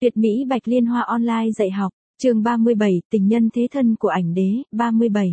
Tuyệt mỹ Bạch Liên Hoa online dạy học, chương 37, tình nhân thế thân của ảnh đế, 37.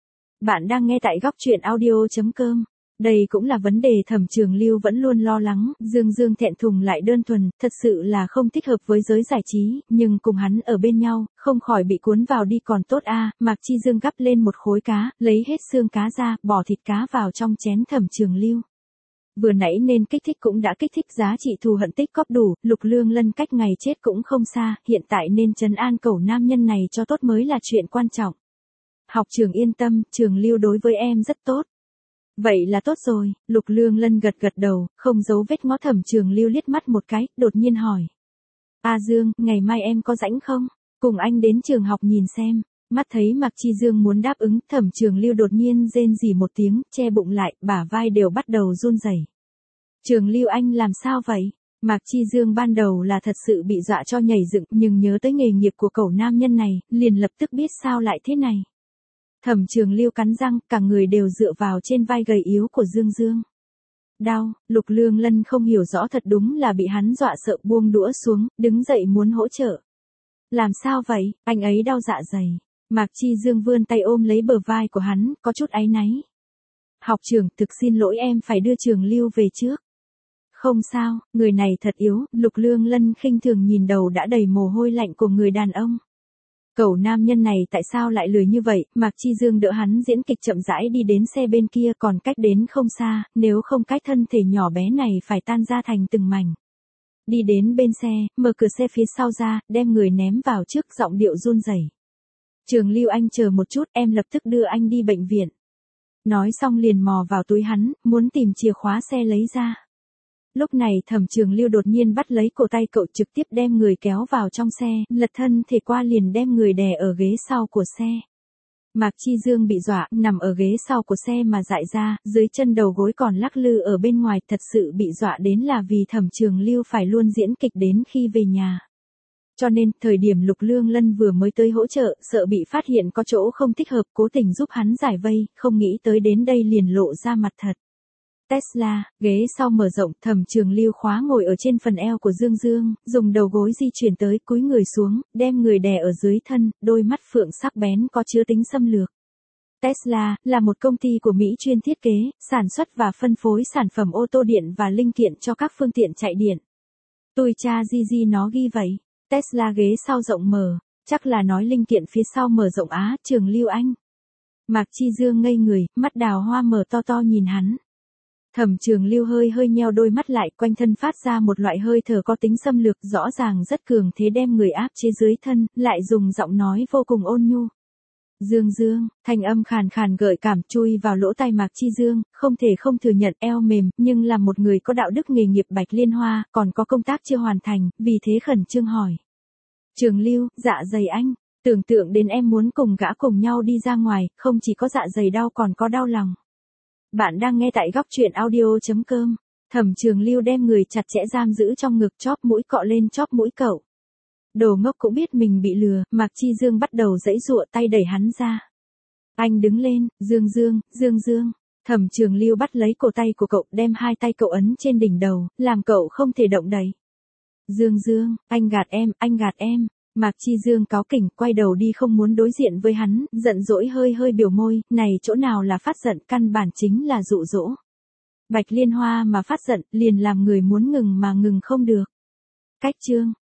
Bạn đang nghe tại góc truyện audio.com. Đây cũng là vấn đề Thẩm Trường Lưu vẫn luôn lo lắng, Dương Dương thẹn thùng lại đơn thuần, thật sự là không thích hợp với giới giải trí, nhưng cùng hắn ở bên nhau, không khỏi bị cuốn vào đi còn tốt a. Mạc Chi Dương gắp lên một khối cá, lấy hết xương cá ra, bỏ thịt cá vào trong chén Thẩm Trường Lưu. Vừa nãy nên kích thích cũng đã kích thích, giá trị thù hận tích cóp đủ, Lục Lương Lân cách ngày chết cũng không xa, hiện tại nên trấn an cẩu nam nhân này cho tốt mới là chuyện quan trọng. Học trường yên tâm, Trường Lưu đối với em rất tốt. Vậy là tốt rồi, Lục Lương Lân gật gật đầu, không giấu vết ngó Thẩm Trường Lưu liếc mắt một cái, đột nhiên hỏi. A Dương, ngày mai em có rảnh không? Cùng anh đến trường học nhìn xem. Mắt thấy Mạc Chi Dương muốn đáp ứng, Thẩm Trường Lưu đột nhiên rên rỉ một tiếng, che bụng lại, bả vai đều bắt đầu run rẩy. Trường Lưu anh làm sao vậy? Mạc Chi Dương ban đầu là thật sự bị dọa cho nhảy dựng, nhưng nhớ tới nghề nghiệp của cẩu nam nhân này, liền lập tức biết sao lại thế này. Thẩm Trường Lưu cắn răng, cả người đều dựa vào trên vai gầy yếu của Dương Dương. Đau, Lục Lương Lân không hiểu rõ, thật đúng là bị hắn dọa sợ, buông đũa xuống, đứng dậy muốn hỗ trợ. Làm sao vậy, anh ấy đau dạ dày. Mạc Chi Dương vươn tay ôm lấy bờ vai của hắn, có chút áy náy. Học trưởng, thực xin lỗi, em phải đưa Trường Lưu về trước. Không sao, người này thật yếu, Lục Lương Lân khinh thường nhìn đầu đã đầy mồ hôi lạnh của người đàn ông. Cẩu nam nhân này tại sao lại lười như vậy? Mạc Chi Dương đỡ hắn diễn kịch chậm rãi đi đến xe bên kia, còn cách đến không xa, nếu không cách thân thể nhỏ bé này phải tan ra thành từng mảnh. Đi đến bên xe, mở cửa xe phía sau ra, đem người ném vào trước, giọng điệu run rẩy. Trường Lưu anh chờ một chút, em lập tức đưa anh đi bệnh viện. Nói xong liền mò vào túi hắn, muốn tìm chìa khóa xe lấy ra. Lúc này Thẩm Trường Lưu đột nhiên bắt lấy cổ tay cậu, trực tiếp đem người kéo vào trong xe, lật thân thể qua liền đem người đè ở ghế sau của xe. Mạc Chi Dương bị dọa, nằm ở ghế sau của xe mà dại ra, dưới chân đầu gối còn lắc lư ở bên ngoài, thật sự bị dọa đến là vì Thẩm Trường Lưu phải luôn diễn kịch đến khi về nhà. Cho nên, thời điểm Lục Lương Lân vừa mới tới hỗ trợ, sợ bị phát hiện có chỗ không thích hợp, cố tình giúp hắn giải vây, không nghĩ tới đến đây liền lộ ra mặt thật. Tesla, ghế sau mở rộng, Thẩm Trường Lưu khóa ngồi ở trên phần eo của Dương Dương, dùng đầu gối di chuyển tới, cúi người xuống, đem người đè ở dưới thân, đôi mắt phượng sắc bén có chứa tính xâm lược. Tesla là một công ty của Mỹ chuyên thiết kế, sản xuất và phân phối sản phẩm ô tô điện và linh kiện cho các phương tiện chạy điện. Tôi cha Gigi nó ghi vậy. Tesla ghế sau rộng mở, chắc là nói linh kiện phía sau mở rộng á. Trường Lưu anh. Mạc Chi Dương ngây người, mắt đào hoa mở to to nhìn hắn. Thẩm Trường Lưu hơi hơi nheo đôi mắt lại, quanh thân phát ra một loại hơi thở có tính xâm lược, rõ ràng rất cường thế, đem người áp chế dưới thân, lại dùng giọng nói vô cùng ôn nhu. Dương Dương, thanh âm khàn khàn gợi cảm chui vào lỗ tai Mạc Chi Dương, không thể không thừa nhận eo mềm, nhưng là một người có đạo đức nghề nghiệp Bạch Liên Hoa, còn có công tác chưa hoàn thành, vì thế khẩn trương hỏi. Trường Lưu, dạ dày anh, tưởng tượng đến em muốn cùng gã cùng nhau đi ra ngoài, không chỉ có dạ dày đau còn có đau lòng. Bạn đang nghe tại góc truyện audio.com. Thẩm Trường Lưu đem người chặt chẽ giam giữ trong ngực, chóp mũi cọ lên chóp mũi cậu. Đồ ngốc cũng biết mình bị lừa, Mạc Chi Dương bắt đầu giãy giụa, tay đẩy hắn ra. Anh đứng lên, Dương Dương, Dương Dương. Thẩm Trường Lưu bắt lấy cổ tay của cậu, đem hai tay cậu ấn trên đỉnh đầu, làm cậu không thể động đậy. Dương Dương, anh gạt em, anh gạt em. Mạc Chi Dương cáu kỉnh, quay đầu đi không muốn đối diện với hắn, giận dỗi hơi hơi biểu môi, này chỗ nào là phát giận, căn bản chính là dụ dỗ. Bạch Liên Hoa mà phát giận, liền làm người muốn ngừng mà ngừng không được. Cách chương,